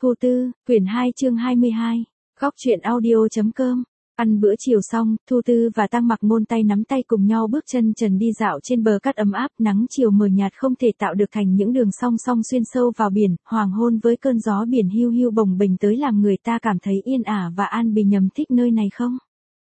Thu Tư, quyển 2 chương 22. Góc truyện audio.com. Ăn bữa chiều xong, Thu Tư và Tăng Mặc Ngôn tay nắm tay cùng nhau bước chân trần đi dạo trên bờ cát ấm áp, nắng chiều mờ nhạt không thể tạo được thành những đường song song xuyên sâu vào biển, hoàng hôn với cơn gió biển hiu hiu bồng bềnh tới làm người ta cảm thấy yên ả và an bình. Nhầm thích nơi này không?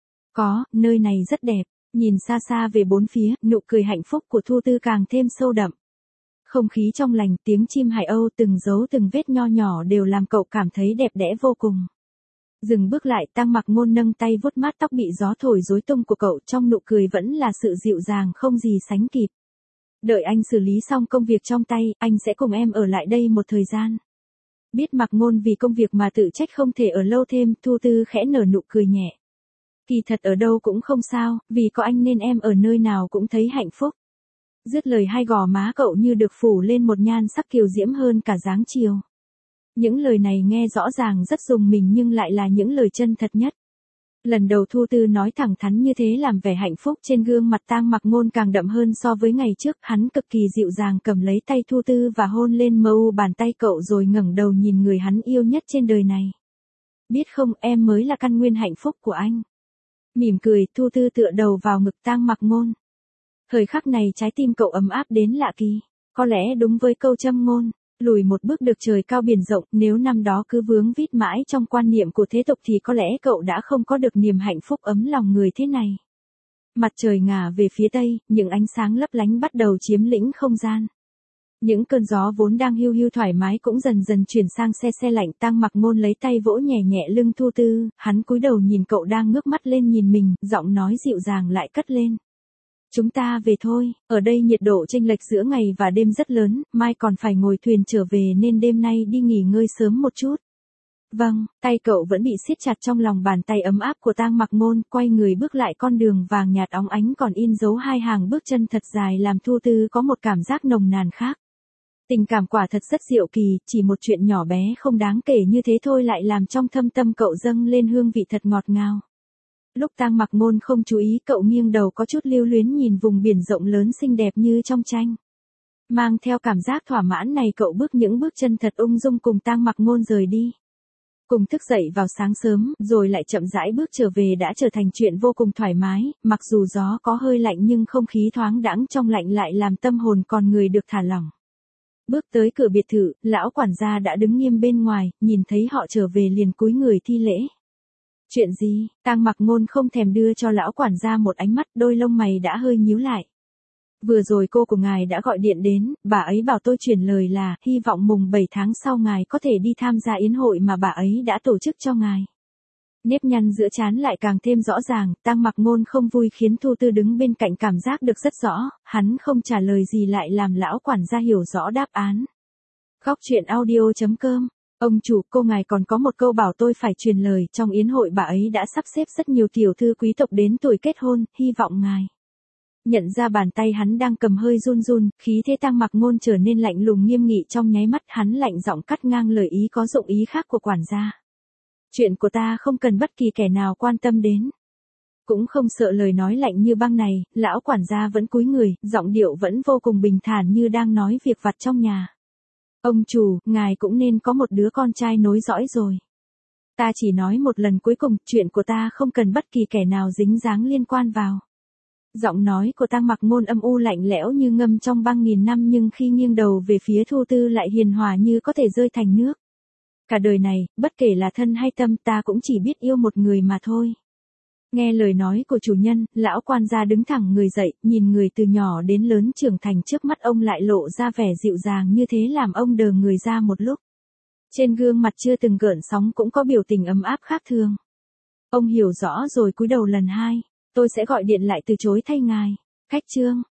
Có, nơi này rất đẹp. Nhìn xa xa về bốn phía, nụ cười hạnh phúc của Thu Tư càng thêm sâu đậm. Không khí trong lành, tiếng chim hải âu từng dấu từng vết nho nhỏ đều làm cậu cảm thấy đẹp đẽ vô cùng. Dừng bước lại, Tăng Mặc Ngôn nâng tay vuốt mát tóc bị gió thổi rối tung của cậu, trong nụ cười vẫn là sự dịu dàng không gì sánh kịp. Đợi anh xử lý xong công việc trong tay, anh sẽ cùng em ở lại đây một thời gian. Biết Mặc Ngôn vì công việc mà tự trách không thể ở lâu thêm, Thu Tư khẽ nở nụ cười nhẹ. Kỳ thật ở đâu cũng không sao, vì có anh nên em ở nơi nào cũng thấy hạnh phúc. Dứt lời hai gò má cậu như được phủ lên một nhan sắc kiều diễm hơn cả dáng chiều. Những lời này nghe rõ ràng rất rùng mình nhưng lại là những lời chân thật nhất. Lần đầu Thu Tư nói thẳng thắn như thế làm vẻ hạnh phúc trên gương mặt Tăng Mặc Ngôn càng đậm hơn so với ngày trước. Hắn cực kỳ dịu dàng cầm lấy tay Thu Tư và hôn lên mu bàn tay cậu rồi ngẩng đầu nhìn người hắn yêu nhất trên đời này. Biết không, em mới là căn nguyên hạnh phúc của anh. Mỉm cười, Thu Tư tựa đầu vào ngực Tăng Mặc Ngôn. Thời khắc này trái tim cậu ấm áp đến lạ kỳ. Có lẽ đúng với câu châm ngôn, lùi một bước được trời cao biển rộng, nếu năm đó cứ vướng vít mãi trong quan niệm của thế tục thì có lẽ cậu đã không có được niềm hạnh phúc ấm lòng người thế này. Mặt trời ngả về phía tây, những ánh sáng lấp lánh bắt đầu chiếm lĩnh không gian. Những cơn gió vốn đang hiu hiu thoải mái cũng dần dần chuyển sang se se lạnh. Tăng Mặc Ngôn lấy tay vỗ nhẹ nhẹ lưng Thu Tư, hắn cúi đầu nhìn cậu đang ngước mắt lên nhìn mình, giọng nói dịu dàng lại cất lên. Chúng ta về thôi, ở đây nhiệt độ chênh lệch giữa ngày và đêm rất lớn, mai còn phải ngồi thuyền trở về nên đêm nay đi nghỉ ngơi sớm một chút. Vâng, tay cậu vẫn bị siết chặt trong lòng bàn tay ấm áp của Tăng Mặc Ngôn, quay người bước lại con đường vàng nhạt óng ánh còn in dấu hai hàng bước chân thật dài làm Thu Tư có một cảm giác nồng nàn khác. Tình cảm quả thật rất diệu kỳ, chỉ một chuyện nhỏ bé không đáng kể như thế thôi lại làm trong thâm tâm cậu dâng lên hương vị thật ngọt ngào. Lúc Tăng Mặc Ngôn không chú ý, cậu nghiêng đầu có chút lưu luyến nhìn vùng biển rộng lớn xinh đẹp như trong tranh. Mang theo cảm giác thỏa mãn này cậu bước những bước chân thật ung dung cùng Tăng Mặc Ngôn rời đi. Cùng thức dậy vào sáng sớm, rồi lại chậm rãi bước trở về đã trở thành chuyện vô cùng thoải mái, mặc dù gió có hơi lạnh nhưng không khí thoáng đãng trong lạnh lại làm tâm hồn con người được thả lỏng. Bước tới cửa biệt thự, lão quản gia đã đứng nghiêm bên ngoài, nhìn thấy họ trở về liền cúi người thi lễ. Chuyện gì? Tăng Mặc Ngôn không thèm đưa cho lão quản gia một ánh mắt, đôi lông mày đã hơi nhíu lại. Vừa rồi cô của ngài đã gọi điện đến, bà ấy bảo tôi truyền lời là, hy vọng mùng 7 tháng sau ngài có thể đi tham gia yến hội mà bà ấy đã tổ chức cho ngài. Nếp nhăn giữa trán lại càng thêm rõ ràng, Tăng Mặc Ngôn không vui khiến Thu Tư đứng bên cạnh cảm giác được rất rõ, hắn không trả lời gì lại làm lão quản gia hiểu rõ đáp án. Góc truyện audio.com. Ông chủ, cô ngài còn có một câu bảo tôi phải truyền lời, trong yến hội bà ấy đã sắp xếp rất nhiều tiểu thư quý tộc đến tuổi kết hôn, hy vọng ngài. Nhận ra bàn tay hắn đang cầm hơi run run, khí thế Tăng Mặc Ngôn trở nên lạnh lùng nghiêm nghị trong nháy mắt, hắn lạnh giọng cắt ngang lời ý có dụng ý khác của quản gia. Chuyện của ta không cần bất kỳ kẻ nào quan tâm đến. Cũng không sợ lời nói lạnh như băng này, lão quản gia vẫn cúi người, giọng điệu vẫn vô cùng bình thản như đang nói việc vặt trong nhà. Ông chủ, ngài cũng nên có một đứa con trai nối dõi rồi. Ta chỉ nói một lần cuối cùng, chuyện của ta không cần bất kỳ kẻ nào dính dáng liên quan vào. Giọng nói của Tăng Mặc Ngôn âm u lạnh lẽo như ngâm trong băng nghìn năm nhưng khi nghiêng đầu về phía Thu Tư lại hiền hòa như có thể rơi thành nước. Cả đời này, bất kể là thân hay tâm ta cũng chỉ biết yêu một người mà thôi. Nghe lời nói của chủ nhân, lão quan gia đứng thẳng người dậy, nhìn người từ nhỏ đến lớn trưởng thành trước mắt ông lại lộ ra vẻ dịu dàng như thế làm ông đờ người ra một lúc. Trên gương mặt chưa từng gợn sóng cũng có biểu tình ấm áp khác thường. Ông hiểu rõ rồi cúi đầu lần hai, tôi sẽ gọi điện lại từ chối thay ngài. Khách trương,